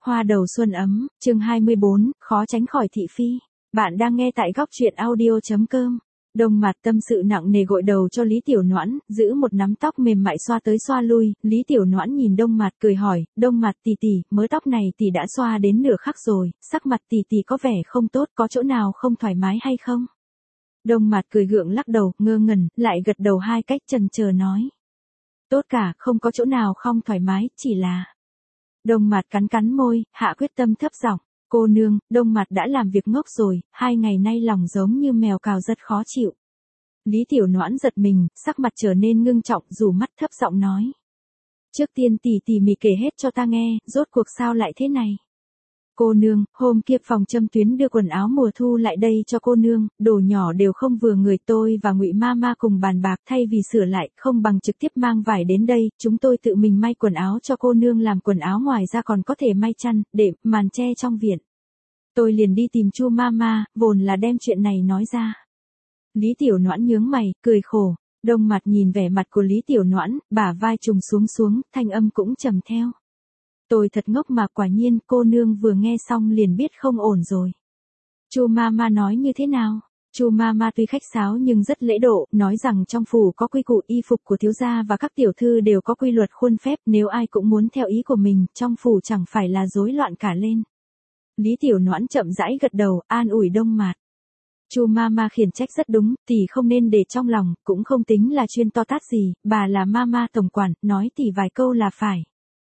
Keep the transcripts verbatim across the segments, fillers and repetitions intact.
Hoa đầu xuân ấm, chương hai mươi bốn, khó tránh khỏi thị phi. Bạn đang nghe tại góc truyện audio.com. Đông Mặt tâm sự nặng nề gội đầu cho Lý Tiểu Noãn, giữ một nắm tóc mềm mại xoa tới xoa lui. Lý Tiểu Noãn nhìn Đông Mặt cười hỏi, Đông Mặt tỷ tỷ, mớ tóc này tỷ đã xoa đến nửa khắc rồi, sắc mặt tỷ tỷ có vẻ không tốt, có chỗ nào không thoải mái hay không? Đông Mặt cười gượng lắc đầu, ngơ ngẩn, lại gật đầu hai cách chần chờ nói. Tốt cả, không có chỗ nào không thoải mái, chỉ là... Đông Mặt cắn cắn môi, hạ quyết tâm thấp giọng, cô nương, Đông Mặt đã làm việc ngốc rồi, hai ngày nay lòng giống như mèo cào rất khó chịu. Lý Tiểu Noãn giật mình, sắc mặt trở nên ngưng trọng, rủ mắt thấp giọng nói. Trước tiên tỷ tỷ mỉ kể hết cho ta nghe, rốt cuộc sao lại thế này? Cô nương, hôm kia phòng châm tuyến đưa quần áo mùa thu lại đây cho cô nương, đồ nhỏ đều không vừa người, tôi và Ngụy ma ma cùng bàn bạc, thay vì sửa lại, không bằng trực tiếp mang vải đến đây, chúng tôi tự mình may quần áo cho cô nương, làm quần áo ngoài ra còn có thể may chăn, đệm, màn che trong viện. Tôi liền đi tìm Chu ma ma, vốn là đem chuyện này nói ra. Lý Tiểu Noãn nhướng mày, cười khổ. Đông Mặt nhìn vẻ mặt của Lý Tiểu Noãn, bả vai trùng xuống xuống, thanh âm cũng trầm theo. Tôi thật ngốc mà, quả nhiên cô nương vừa nghe xong liền biết không ổn rồi. Chu ma ma nói như thế nào? Chu ma ma tuy khách sáo nhưng rất lễ độ, nói rằng trong phủ có quy củ, y phục của thiếu gia và các tiểu thư đều có quy luật khuôn phép, nếu ai cũng muốn theo ý của mình, trong phủ chẳng phải là rối loạn cả lên. Lý Tiểu Noãn chậm rãi gật đầu, an ủi Đông Mặt. Chu ma ma khiển trách rất đúng, tỷ không nên để trong lòng, cũng không tính là chuyên to tát gì, bà là ma ma tổng quản, nói tỷ vài câu là phải.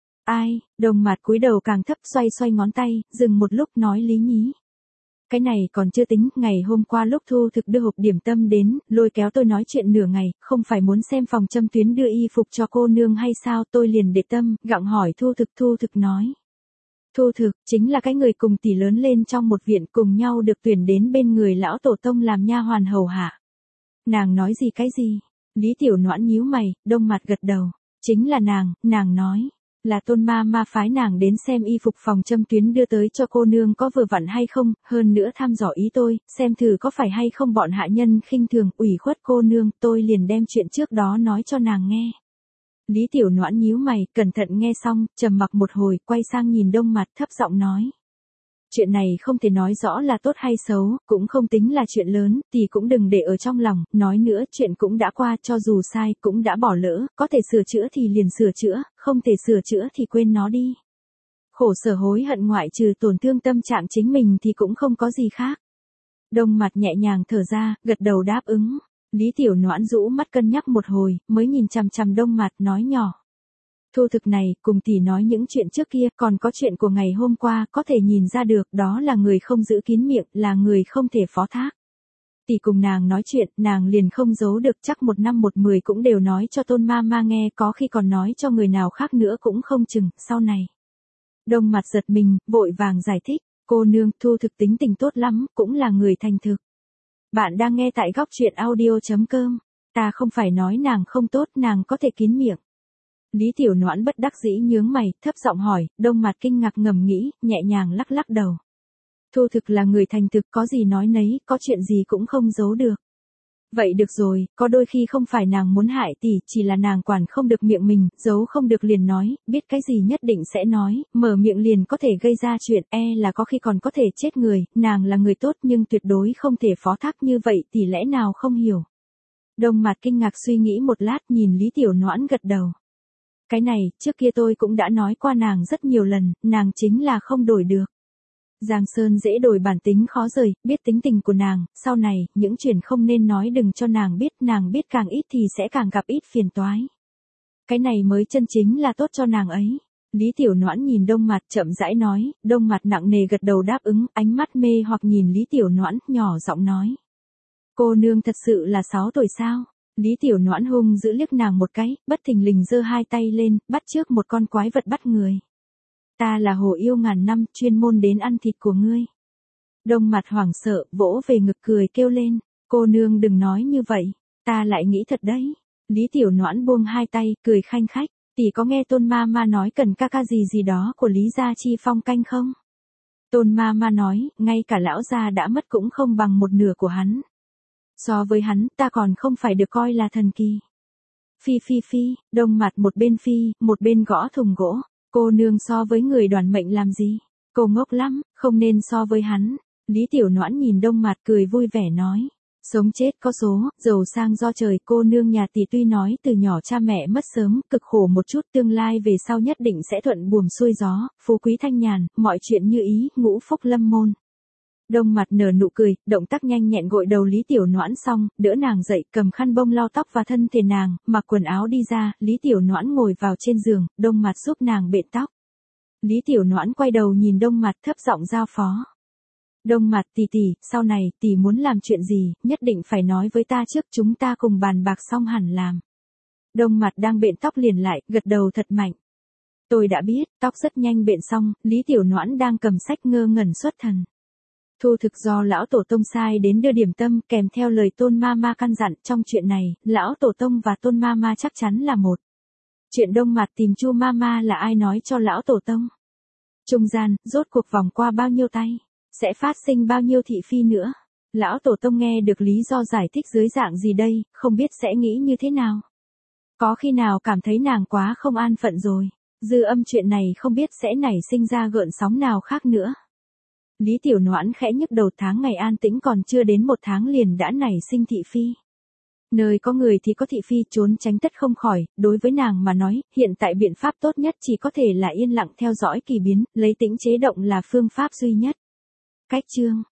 Ai? Đông Mặt cúi đầu càng thấp, xoay xoay ngón tay, dừng một lúc nói Lý nhí. Cái này còn chưa tính, ngày hôm qua lúc Thu Thực đưa hộp điểm tâm đến, lôi kéo tôi nói chuyện nửa ngày, không phải muốn xem phòng châm tuyến đưa y phục cho cô nương hay sao, tôi liền để tâm, gặng hỏi Thu Thực. Thu Thực nói. Thu Thực, chính là cái người cùng tỷ lớn lên trong một viện, cùng nhau được tuyển đến bên người lão tổ tông làm nha hoàn hầu hạ. Nàng nói gì cái gì? Lý Tiểu Noãn nhíu mày, Đông Mặt gật đầu. Chính là nàng, nàng nói. Là Tôn ma ma phái nàng đến xem y phục phòng châm tuyến đưa tới cho cô nương có vừa vặn hay không, hơn nữa thăm dò ý tôi, xem thử có phải hay không bọn hạ nhân khinh thường, ủy khuất cô nương, tôi liền đem chuyện trước đó nói cho nàng nghe. Lý Tiểu Noãn nhíu mày, cẩn thận nghe xong, trầm mặc một hồi, quay sang nhìn Đông Mặt thấp giọng nói. Chuyện này không thể nói rõ là tốt hay xấu, cũng không tính là chuyện lớn, thì cũng đừng để ở trong lòng, nói nữa, chuyện cũng đã qua, cho dù sai, cũng đã bỏ lỡ, có thể sửa chữa thì liền sửa chữa, không thể sửa chữa thì quên nó đi. Khổ sở hối hận ngoại trừ tổn thương tâm trạng chính mình thì cũng không có gì khác. Đông Mặt nhẹ nhàng thở ra, gật đầu đáp ứng. Lý Tiểu Noãn rũ mắt cân nhắc một hồi, mới nhìn chằm chằm Đông Mặt nói nhỏ. Thu Thực này, cùng tỷ nói những chuyện trước kia, còn có chuyện của ngày hôm qua, có thể nhìn ra được, đó là người không giữ kín miệng, là người không thể phó thác. Tỷ cùng nàng nói chuyện, nàng liền không giấu được, chắc một năm một mười cũng đều nói cho Tôn ma ma nghe, có khi còn nói cho người nào khác nữa cũng không chừng, sau này. Đông Mặt giật mình, vội vàng giải thích, cô nương, Thu Thực tính tình tốt lắm, cũng là người thành thực. Bạn đang nghe tại góc truyện audio.com, ta không phải nói nàng không tốt, nàng có thể kín miệng. Lý Tiểu Noãn bất đắc dĩ nhướng mày, thấp giọng hỏi, Đông Mặt kinh ngạc ngầm nghĩ, nhẹ nhàng lắc lắc đầu. Thu Thực là người thành thực, có gì nói nấy, có chuyện gì cũng không giấu được. Vậy được rồi, có đôi khi không phải nàng muốn hại tỷ, chỉ là nàng quản không được miệng mình, giấu không được liền nói, biết cái gì nhất định sẽ nói, mở miệng liền có thể gây ra chuyện, e là có khi còn có thể chết người, nàng là người tốt nhưng tuyệt đối không thể phó thác như vậy, tỷ lẽ nào không hiểu. Đông Mặt kinh ngạc suy nghĩ một lát, nhìn Lý Tiểu Noãn gật đầu. Cái này, trước kia tôi cũng đã nói qua nàng rất nhiều lần, nàng chính là không đổi được. Giang Sơn dễ đổi bản tính khó rời, biết tính tình của nàng, sau này, những chuyện không nên nói đừng cho nàng biết, nàng biết càng ít thì sẽ càng gặp ít phiền toái. Cái này mới chân chính là tốt cho nàng ấy. Lý Tiểu Noãn nhìn Đông Mặt chậm rãi nói, Đông Mặt nặng nề gật đầu đáp ứng, ánh mắt mê hoặc nhìn Lý Tiểu Noãn, nhỏ giọng nói. Cô nương thật sự là sáu tuổi sao? Lý Tiểu Noãn hung giữ liếc nàng một cái, bất thình lình giơ hai tay lên, bắt trước một con quái vật bắt người. Ta là hồ yêu ngàn năm, chuyên môn đến ăn thịt của ngươi. Đông Mặt hoảng sợ, vỗ về ngực cười kêu lên, cô nương đừng nói như vậy, ta lại nghĩ thật đấy. Lý Tiểu Noãn buông hai tay, cười khanh khách, tỷ có nghe Tôn ma ma nói cần ca ca gì gì đó của Lý gia chi phong canh không? Tôn ma ma nói, ngay cả lão gia đã mất cũng không bằng một nửa của hắn. So với hắn, ta còn không phải được coi là thần kỳ. Phi phi phi, Đông Mặt một bên phi, một bên gõ thùng gỗ. Cô nương so với người đoàn mệnh làm gì? Cô ngốc lắm, không nên so với hắn. Lý Tiểu Noãn nhìn Đông Mạt cười vui vẻ nói. Sống chết có số, giàu sang do trời. Cô nương nhà tỷ tuy nói từ nhỏ cha mẹ mất sớm, cực khổ một chút, tương lai về sau nhất định sẽ thuận buồm xuôi gió, phú quý thanh nhàn, mọi chuyện như ý, ngũ phúc lâm môn. Đông Mạt nở nụ cười, động tác nhanh nhẹn gội đầu Lý Tiểu Noãn xong, đỡ nàng dậy, cầm khăn bông lau tóc và thân thể nàng, mặc quần áo đi ra. Lý Tiểu Noãn ngồi vào trên giường, Đông Mạt giúp nàng bện tóc. Lý Tiểu Noãn quay đầu nhìn Đông Mạt thấp giọng giao phó. Đông Mạt tỷ tỷ, sau này tỷ muốn làm chuyện gì, nhất định phải nói với ta trước, chúng ta cùng bàn bạc xong hẳn làm. Đông Mạt đang bện tóc liền lại, gật đầu thật mạnh. Tôi đã biết. Tóc rất nhanh bện xong, Lý Tiểu Noãn đang cầm sách ngơ ngẩn xuất thần. Thu thực do lão tổ tông sai đến đưa điểm tâm, kèm theo lời Tôn ma ma căn dặn, trong chuyện này, lão tổ tông và Tôn ma ma chắc chắn là một. Chuyện Đông Mạt tìm Chu ma ma là ai nói cho lão tổ tông? Trung gian, rốt cuộc vòng qua bao nhiêu tay? Sẽ phát sinh bao nhiêu thị phi nữa? Lão tổ tông nghe được lý do giải thích dưới dạng gì đây, không biết sẽ nghĩ như thế nào? Có khi nào cảm thấy nàng quá không an phận rồi? Dư âm chuyện này không biết sẽ nảy sinh ra gợn sóng nào khác nữa. Lý Tiểu Noãn khẽ nhức đầu, tháng ngày an tĩnh còn chưa đến một tháng liền đã nảy sinh thị phi. Nơi có người thì có thị phi, trốn tránh tất không khỏi. Đối với nàng mà nói, hiện tại biện pháp tốt nhất chỉ có thể là yên lặng theo dõi kỳ biến, lấy tĩnh chế động là phương pháp duy nhất. Cách chương